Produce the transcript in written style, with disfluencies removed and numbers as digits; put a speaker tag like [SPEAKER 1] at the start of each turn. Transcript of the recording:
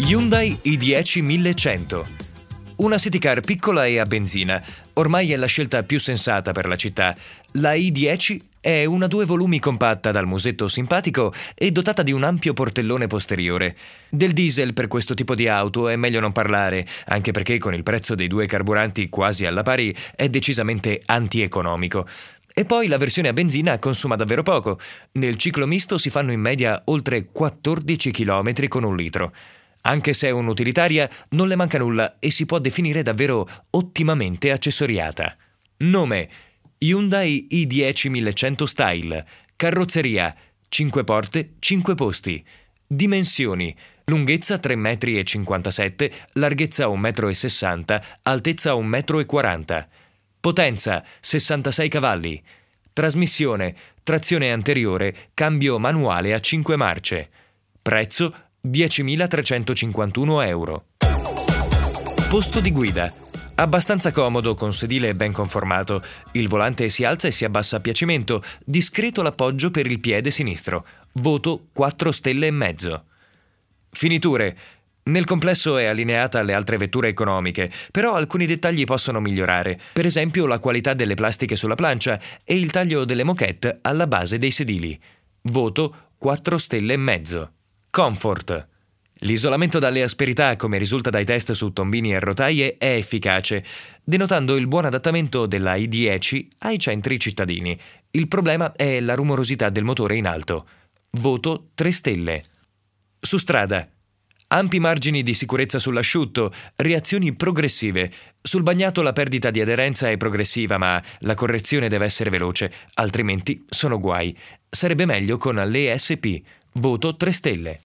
[SPEAKER 1] Hyundai i10 1100. Una city car piccola e a benzina. Ormai è la scelta più sensata per la città. La i10 è una 2 volumi compatta dal musetto simpatico e dotata di un ampio portellone posteriore. Del diesel per questo tipo di auto è meglio non parlare, anche perché con il prezzo dei due carburanti quasi alla pari è decisamente antieconomico. E poi la versione a benzina consuma davvero poco. Nel ciclo misto si fanno in media oltre 14 km con 1 litro. Anche se è un'utilitaria, non le manca nulla e si può definire davvero ottimamente accessoriata. Nome: Hyundai i10 1100 Style. Carrozzeria: 5 porte, 5 posti. Dimensioni: lunghezza 3,57 m, larghezza 1,60 m, altezza 1,40 m. Potenza: 66 cavalli. Trasmissione: trazione anteriore, cambio manuale a 5 marce. Prezzo: 10.351 euro. Posto di guida: abbastanza comodo, con sedile ben conformato. Il volante si alza e si abbassa a piacimento. Discreto l'appoggio per il piede sinistro. Voto 4 stelle e mezzo. Finiture: nel complesso è allineata alle altre vetture economiche, però alcuni dettagli possono migliorare. Per esempio la qualità delle plastiche sulla plancia e il taglio delle moquette alla base dei sedili. Voto 4 stelle e mezzo. Comfort: l'isolamento dalle asperità, come risulta dai test su tombini e rotaie, è efficace, denotando il buon adattamento della i10 ai centri cittadini. Il problema è la rumorosità del motore in alto. Voto 3 stelle. Su strada: ampi margini di sicurezza sull'asciutto, reazioni progressive. Sul bagnato la perdita di aderenza è progressiva, ma la correzione deve essere veloce, altrimenti sono guai. Sarebbe meglio con l'ESP. Voto 3 stelle.